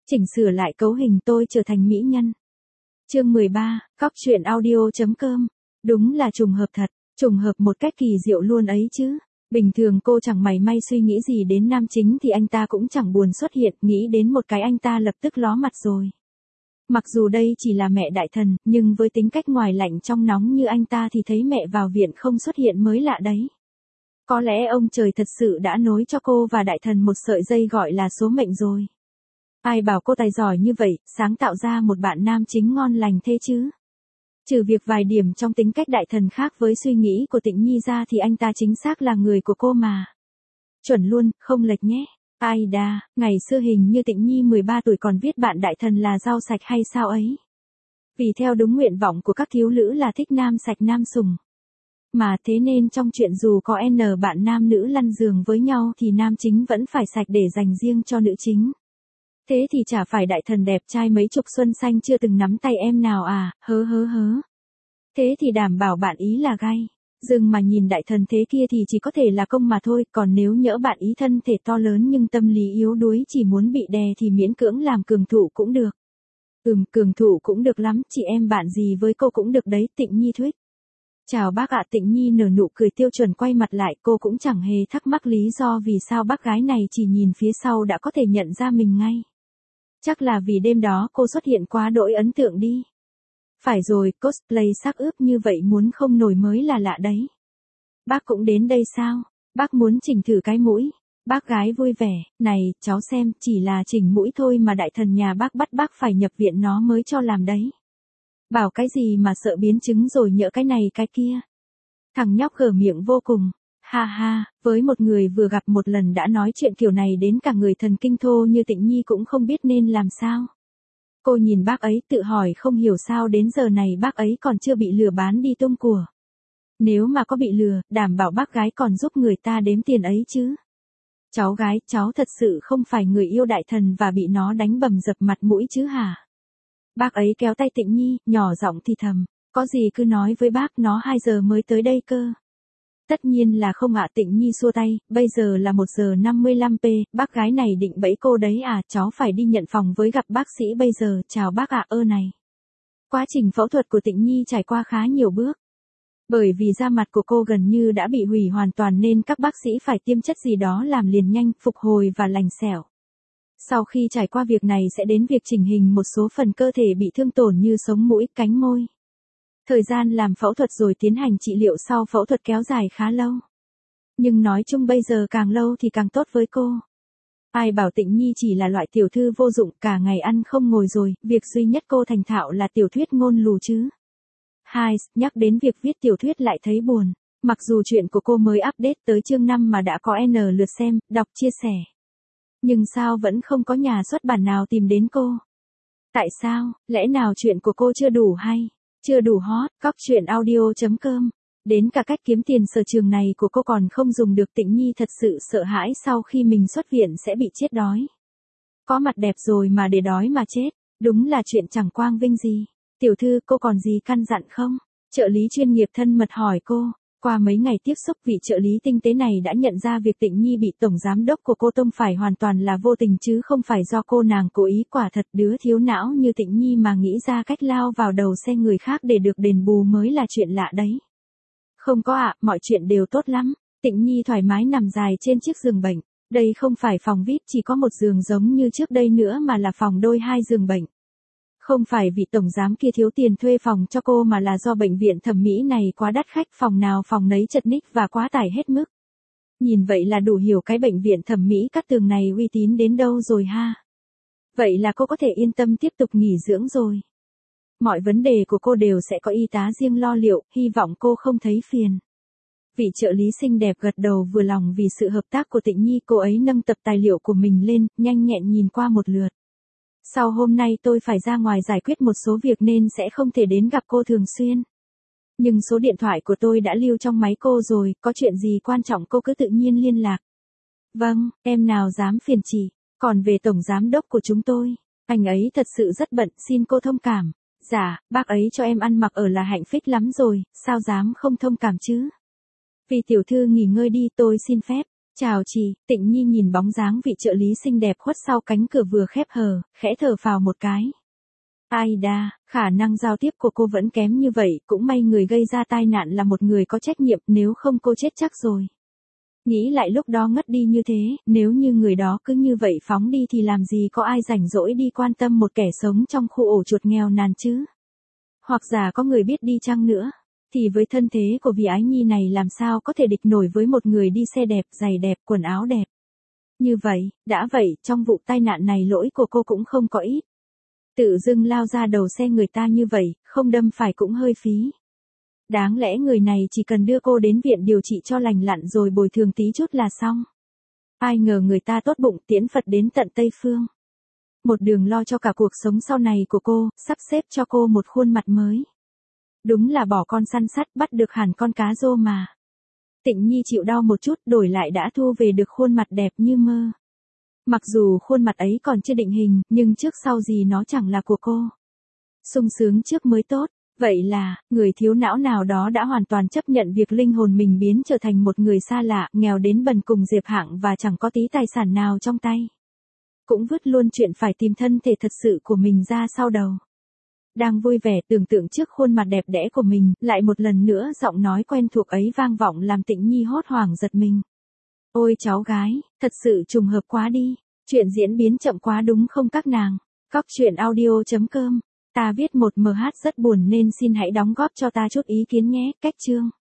Chỉnh sửa lại cấu hình tôi trở thành mỹ nhân. Chương 13, Cóc truyện audio.com. Đúng là trùng hợp thật, trùng hợp một cách kỳ diệu luôn ấy chứ. Bình thường cô chẳng mảy may suy nghĩ gì đến nam chính thì anh ta cũng chẳng buồn xuất hiện, nghĩ đến một cái anh ta lập tức ló mặt rồi. Mặc dù đây chỉ là mẹ đại thần, nhưng với tính cách ngoài lạnh trong nóng như anh ta thì thấy mẹ vào viện không xuất hiện mới lạ đấy. Có lẽ ông trời thật sự đã nối cho cô và đại thần một sợi dây gọi là số mệnh rồi. Ai bảo cô tài giỏi như vậy, sáng tạo ra một bạn nam chính ngon lành thế chứ. Trừ việc vài điểm trong tính cách đại thần khác với suy nghĩ của Tịnh Nhi ra thì anh ta chính xác là người của cô mà. Chuẩn luôn, không lệch nhé. Ai đà, ngày xưa hình như Tịnh Nhi 13 tuổi còn viết bạn đại thần là rau sạch hay sao ấy. Vì theo đúng nguyện vọng của các thiếu nữ là thích nam sạch nam sùng. Mà thế nên trong chuyện dù có N bạn nam nữ lăn giường với nhau thì nam chính vẫn phải sạch để dành riêng cho nữ chính. Thế thì chả phải đại thần đẹp trai mấy chục xuân xanh chưa từng nắm tay em nào à, hớ. Thế thì đảm bảo bạn ý là gay. Dừng mà nhìn đại thần thế kia thì chỉ có thể là công mà thôi, còn nếu nhỡ bạn ý thân thể to lớn nhưng tâm lý yếu đuối chỉ muốn bị đè thì miễn cưỡng làm cường thủ cũng được. Cường thủ cũng được lắm, chị em bạn gì với cô cũng được đấy, Tịnh Nhi thuyết. Chào bác ạ. Tịnh Nhi nở nụ cười tiêu chuẩn quay mặt lại, cô cũng chẳng hề thắc mắc lý do vì sao bác gái này chỉ nhìn phía sau đã có thể nhận ra mình ngay. Chắc là vì đêm đó cô xuất hiện quá đỗi ấn tượng đi. Phải rồi, cosplay xác ướp như vậy muốn không nổi mới là lạ đấy. Bác cũng đến đây sao? Bác muốn chỉnh thử cái mũi. Bác gái vui vẻ, này, cháu xem, chỉ là chỉnh mũi thôi mà đại thần nhà bác bắt bác phải nhập viện nó mới cho làm đấy. Bảo cái gì mà sợ biến chứng rồi nhỡ cái này cái kia. Thằng nhóc gở miệng vô cùng. Ha ha, với một người vừa gặp một lần đã nói chuyện kiểu này đến cả người thần kinh thô như Tịnh Nhi cũng không biết nên làm sao. Cô nhìn bác ấy tự hỏi không hiểu sao đến giờ này bác ấy còn chưa bị lừa bán đi tung của. Nếu mà có bị lừa, đảm bảo bác gái còn giúp người ta đếm tiền ấy chứ. Cháu gái, cháu thật sự không phải người yêu đại thần và bị nó đánh bầm dập mặt mũi chứ hả? Bác ấy kéo tay Tịnh Nhi, nhỏ giọng thì thầm, có gì cứ nói với bác, nó 2 giờ mới tới đây cơ. Tất nhiên là không ạ. Tịnh Nhi xua tay, bây giờ là 1 giờ 55p, bác gái này định bẫy cô đấy à, cháu phải đi nhận phòng với gặp bác sĩ bây giờ, chào bác ạ. Này. Quá trình phẫu thuật của Tịnh Nhi trải qua khá nhiều bước. Bởi vì da mặt của cô gần như đã bị hủy hoàn toàn nên các bác sĩ phải tiêm chất gì đó làm liền nhanh, phục hồi và lành xẻo. Sau khi trải qua việc này sẽ đến việc chỉnh hình một số phần cơ thể bị thương tổn như sống mũi, cánh môi. Thời gian làm phẫu thuật rồi tiến hành trị liệu sau phẫu thuật kéo dài khá lâu. Nhưng nói chung bây giờ càng lâu thì càng tốt với cô. Ai bảo Tịnh Nhi chỉ là loại tiểu thư vô dụng cả ngày ăn không ngồi rồi, việc duy nhất cô thành thạo là tiểu thuyết ngôn lù chứ. Hai, nhắc đến việc viết tiểu thuyết lại thấy buồn. Mặc dù chuyện của cô mới update tới chương 5 mà đã có N lượt xem, đọc chia sẻ. Nhưng sao vẫn không có nhà xuất bản nào tìm đến cô? Tại sao, lẽ nào chuyện của cô chưa đủ hay? Chưa đủ hot, Cóc truyện audio.com. Đến cả cách kiếm tiền sở trường này của cô còn không dùng được. Tịnh Nhi thật sự sợ hãi sau khi mình xuất viện sẽ bị chết đói. Có mặt đẹp rồi mà để đói mà chết, đúng là chuyện chẳng quang vinh gì. Tiểu thư, cô còn gì căn dặn không? Trợ lý chuyên nghiệp thân mật hỏi cô. Qua mấy ngày tiếp xúc, vị trợ lý tinh tế này đã nhận ra việc Tịnh Nhi bị tổng giám đốc của cô tông phải hoàn toàn là vô tình chứ không phải do cô nàng cố ý. Quả thật đứa thiếu não như Tịnh Nhi mà nghĩ ra cách lao vào đầu xe người khác để được đền bù mới là chuyện lạ đấy. Không có ạ, mọi chuyện đều tốt lắm. Tịnh Nhi thoải mái nằm dài trên chiếc giường bệnh. Đây không phải phòng VIP chỉ có một giường giống như trước đây nữa mà là phòng đôi 2 giường bệnh. Không phải vì tổng giám kia thiếu tiền thuê phòng cho cô mà là do bệnh viện thẩm mỹ này quá đắt khách, phòng nào phòng nấy chật ních và quá tải hết mức. Nhìn vậy là đủ hiểu cái bệnh viện thẩm mỹ Cát Tường này uy tín đến đâu rồi ha. Vậy là cô có thể yên tâm tiếp tục nghỉ dưỡng rồi. Mọi vấn đề của cô đều sẽ có y tá riêng lo liệu, hy vọng cô không thấy phiền. Vị trợ lý xinh đẹp gật đầu vừa lòng vì sự hợp tác của Tịnh Nhi. Cô ấy nâng tập tài liệu của mình lên, nhanh nhẹn nhìn qua một lượt. Sau hôm nay tôi phải ra ngoài giải quyết một số việc nên sẽ không thể đến gặp cô thường xuyên. Nhưng số điện thoại của tôi đã lưu trong máy cô rồi, có chuyện gì quan trọng cô cứ tự nhiên liên lạc. Vâng, em nào dám phiền chị. Còn về tổng giám đốc của chúng tôi, anh ấy thật sự rất bận, xin cô thông cảm. Dạ, bác ấy cho em ăn mặc ở là hạnh phúc lắm rồi, sao dám không thông cảm chứ. Vì tiểu thư nghỉ ngơi đi, tôi xin phép. Chào chị, Tịnh Nhi nhìn bóng dáng vị trợ lý xinh đẹp khuất sau cánh cửa vừa khép hờ, khẽ thở phào một cái. Ai đa, khả năng giao tiếp của cô vẫn kém như vậy, cũng may người gây ra tai nạn là một người có trách nhiệm, nếu không cô chết chắc rồi. Nghĩ lại lúc đó ngất đi như thế, nếu như người đó cứ như vậy phóng đi thì làm gì có ai rảnh rỗi đi quan tâm một kẻ sống trong khu ổ chuột nghèo nàn chứ. Hoặc giả có người biết đi chăng nữa, thì với thân thế của vị ái nhi này làm sao có thể địch nổi với một người đi xe đẹp, giày đẹp, quần áo đẹp. Như vậy, đã vậy, trong vụ tai nạn này lỗi của cô cũng không có ít. Tự dưng lao ra đầu xe người ta như vậy, không đâm phải cũng hơi phí. Đáng lẽ người này chỉ cần đưa cô đến viện điều trị cho lành lặn rồi bồi thường tí chút là xong. Ai ngờ người ta tốt bụng tiễn Phật đến tận Tây Phương. Một đường lo cho cả cuộc sống sau này của cô, sắp xếp cho cô một khuôn mặt mới. Đúng là bỏ con săn sắt bắt được hẳn con cá rô mà. Tịnh Nhi chịu đau một chút đổi lại đã thu về được khuôn mặt đẹp như mơ. Mặc dù khuôn mặt ấy còn chưa định hình, nhưng trước sau gì nó chẳng là của cô. Sung sướng trước mới tốt. Vậy là, người thiếu não nào đó đã hoàn toàn chấp nhận việc linh hồn mình biến trở thành một người xa lạ, nghèo đến bần cùng diệp hạng và chẳng có tí tài sản nào trong tay. Cũng vứt luôn chuyện phải tìm thân thể thật sự của mình ra sau đầu. Đang vui vẻ tưởng tượng trước khuôn mặt đẹp đẽ của mình, lại một lần nữa giọng nói quen thuộc ấy vang vọng làm Tịnh Nhi hốt hoảng giật mình. Ôi cháu gái, thật sự trùng hợp quá đi, chuyện diễn biến chậm quá đúng không các nàng? Cóc truyện audio.com. Ta viết một MH rất buồn nên xin hãy đóng góp cho ta chút ý kiến nhé, cách chương.